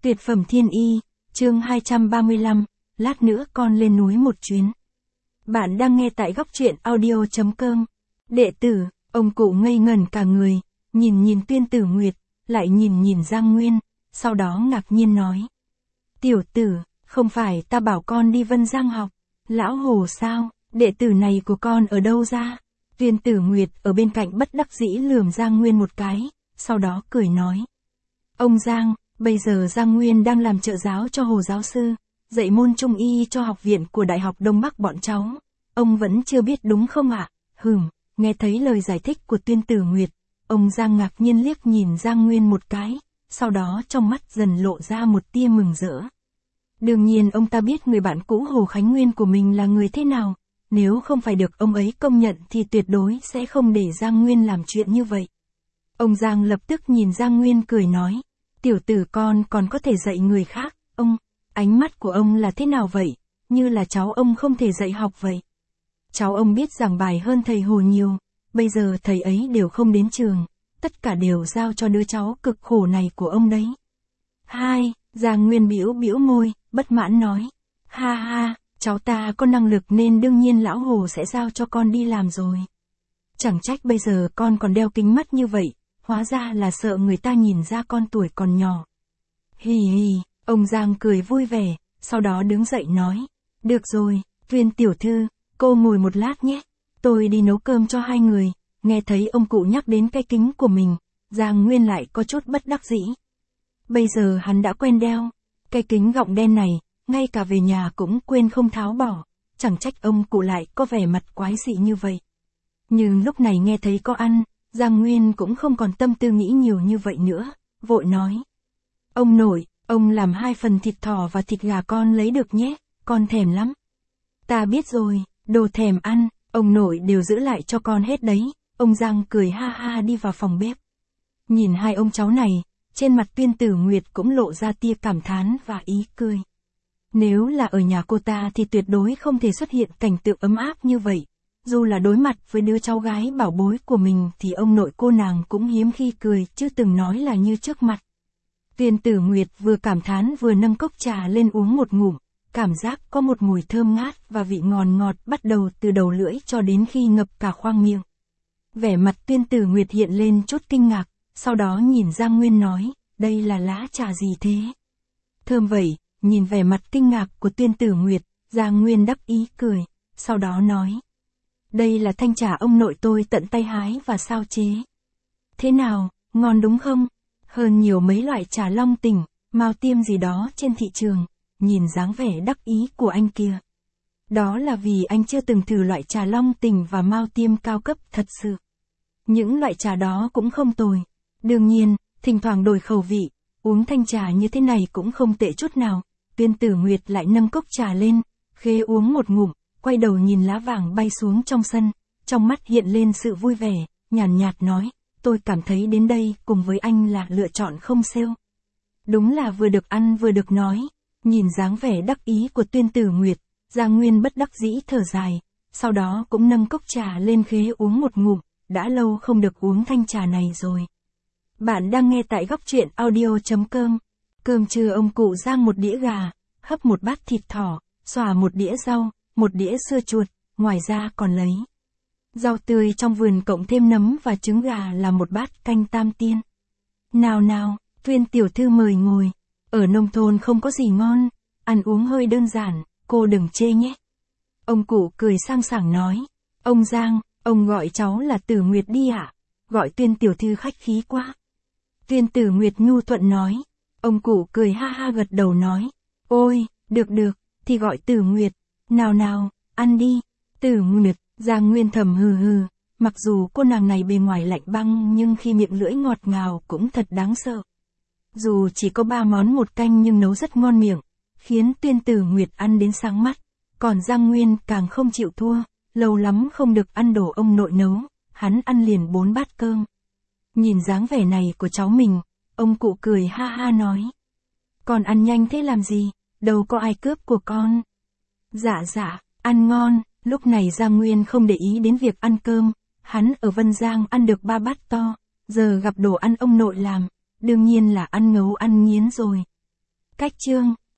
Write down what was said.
Tuyệt phẩm thiên y, chương 235, lát nữa con lên núi một chuyến. Bạn đang nghe tại góc truyện audio.com. Đệ tử, ông cụ ngây ngẩn cả người, nhìn Tuyên Tử Nguyệt, lại nhìn Giang Nguyên, sau đó ngạc nhiên nói. Tiểu tử, không phải ta bảo con đi Vân Giang học, lão hồ sao, đệ tử này của con ở đâu ra? Tuyên Tử Nguyệt ở bên cạnh bất đắc dĩ lườm Giang Nguyên một cái, sau đó cười nói. Ông Giang, bây giờ Giang Nguyên đang làm trợ giáo cho Hồ giáo sư, dạy môn trung y cho học viện của Đại học Đông Bắc bọn cháu. Ông vẫn chưa biết đúng không ạ? Nghe thấy lời giải thích của Tuyên Tử Nguyệt, ông Giang ngạc nhiên liếc nhìn Giang Nguyên một cái, sau đó trong mắt dần lộ ra một tia mừng rỡ. Đương nhiên ông ta biết người bạn cũ Hồ Khánh Nguyên của mình là người thế nào, nếu không phải được ông ấy công nhận thì tuyệt đối sẽ không để Giang Nguyên làm chuyện như vậy. Ông Giang lập tức nhìn Giang Nguyên cười nói, tiểu tử con còn có thể dạy người khác, ông, ánh mắt của ông là thế nào vậy, như là cháu ông không thể dạy học vậy. Cháu ông biết giảng bài hơn thầy Hồ nhiều, bây giờ thầy ấy đều không đến trường, tất cả đều giao cho đứa cháu cực khổ này của ông đấy. Giang Nguyên bĩu môi, bất mãn nói, cháu ta có năng lực nên đương nhiên lão Hồ sẽ giao cho con đi làm rồi. Chẳng trách bây giờ con còn đeo kính mắt như vậy, hóa ra là sợ người ta nhìn ra con tuổi còn nhỏ. Ông Giang cười vui vẻ, sau đó đứng dậy nói, được rồi, Tuyên tiểu thư, cô ngồi một lát nhé, tôi đi nấu cơm cho hai người. Nghe thấy ông cụ nhắc đến cái kính của mình, Giang Nguyên lại có chút bất đắc dĩ. Bây giờ hắn đã quen đeo cái kính gọng đen này, ngay cả về nhà cũng quên không tháo bỏ, chẳng trách ông cụ lại có vẻ mặt quái dị như vậy. Nhưng lúc này nghe thấy có ăn, Giang Nguyên cũng không còn tâm tư nghĩ nhiều như vậy nữa, vội nói. Ông nội, ông làm 2 phần thịt thỏ và thịt gà con lấy được nhé, con thèm lắm. Ta biết rồi, đồ thèm ăn, ông nội đều giữ lại cho con hết đấy. Ông Giang cười đi vào phòng bếp. Nhìn hai ông cháu này, trên mặt Tuyên Tử Nguyệt cũng lộ ra tia cảm thán và ý cười. Nếu là ở nhà cô ta thì tuyệt đối không thể xuất hiện cảnh tượng ấm áp như vậy. Dù là đối mặt với đứa cháu gái bảo bối của mình thì ông nội cô nàng cũng hiếm khi cười, chứ từng nói là như trước mặt. Tuyên Tử Nguyệt vừa cảm thán vừa nâng cốc trà lên uống một ngụm, cảm giác có một mùi thơm ngát và vị ngọt bắt đầu từ đầu lưỡi cho đến khi ngập cả khoang miệng. Vẻ mặt Tuyên Tử Nguyệt hiện lên chút kinh ngạc, sau đó nhìn Giang Nguyên nói, đây là lá trà gì thế? Thơm vậy, nhìn vẻ mặt kinh ngạc của Tuyên Tử Nguyệt, Giang Nguyên đắc ý cười, sau đó nói. Đây là thanh trà ông nội tôi tận tay hái và sao chế. Thế nào, ngon đúng không? Hơn nhiều mấy loại trà Long Tỉnh, Mao Tiêm gì đó trên thị trường, nhìn dáng vẻ đắc ý của anh kia. Đó là vì anh chưa từng thử loại trà Long Tỉnh và Mao Tiêm cao cấp thật sự. Những loại trà đó cũng không tồi. Đương nhiên, thỉnh thoảng đổi khẩu vị, uống thanh trà như thế này cũng không tệ chút nào. Tuyên Tử Nguyệt lại nâng cốc trà lên, khê uống một ngụm, quay đầu nhìn lá vàng bay xuống trong sân, trong mắt hiện lên sự vui vẻ, nhàn nhạt nói, tôi cảm thấy đến đây cùng với anh là lựa chọn không xêu. Đúng là vừa được ăn vừa được nói, nhìn dáng vẻ đắc ý của Tuyên Tử Nguyệt, Giang Nguyên bất đắc dĩ thở dài, sau đó cũng nâng cốc trà lên khế uống một ngụm, đã lâu không được uống thanh trà này rồi. Bạn đang nghe tại góc truyện audio.com. Cơm trưa ông cụ rang một đĩa gà, hấp một bát thịt thỏ, xòa một đĩa rau, một đĩa sưa chuột, ngoài ra còn lấy rau tươi trong vườn cộng thêm nấm và trứng gà là một bát canh tam tiên. Nào, Tuyên tiểu thư mời ngồi, ở nông thôn không có gì ngon, ăn uống hơi đơn giản, cô đừng chê nhé. Ông cụ cười sang sảng nói, ông Giang, ông gọi cháu là Tử Nguyệt đi ạ, gọi Tuyên tiểu thư khách khí quá. Tuyên Tử Nguyệt nhu thuận nói, ông cụ cười gật đầu nói, ôi, được, thì gọi Tử Nguyệt, nào, ăn đi, Tử Nguyệt. Giang Nguyên thầm hừ, mặc dù cô nàng này bề ngoài lạnh băng nhưng khi miệng lưỡi ngọt ngào cũng thật đáng sợ. Dù chỉ có 3 món một canh nhưng nấu rất ngon miệng, khiến Tuyên Tử Nguyệt ăn đến sáng mắt, còn Giang Nguyên càng không chịu thua, lâu lắm không được ăn đồ ông nội nấu, hắn ăn liền 4 bát cơm. Nhìn dáng vẻ này của cháu mình, ông cụ cười nói. Con ăn nhanh thế làm gì, đâu có ai cướp của con. Dạ, ăn ngon. Lúc này Giang Nguyên không để ý đến việc ăn cơm, hắn ở Vân Giang ăn được 3 bát to, giờ gặp đồ ăn ông nội làm, đương nhiên là ăn ngấu ăn nghiến rồi. Cách chương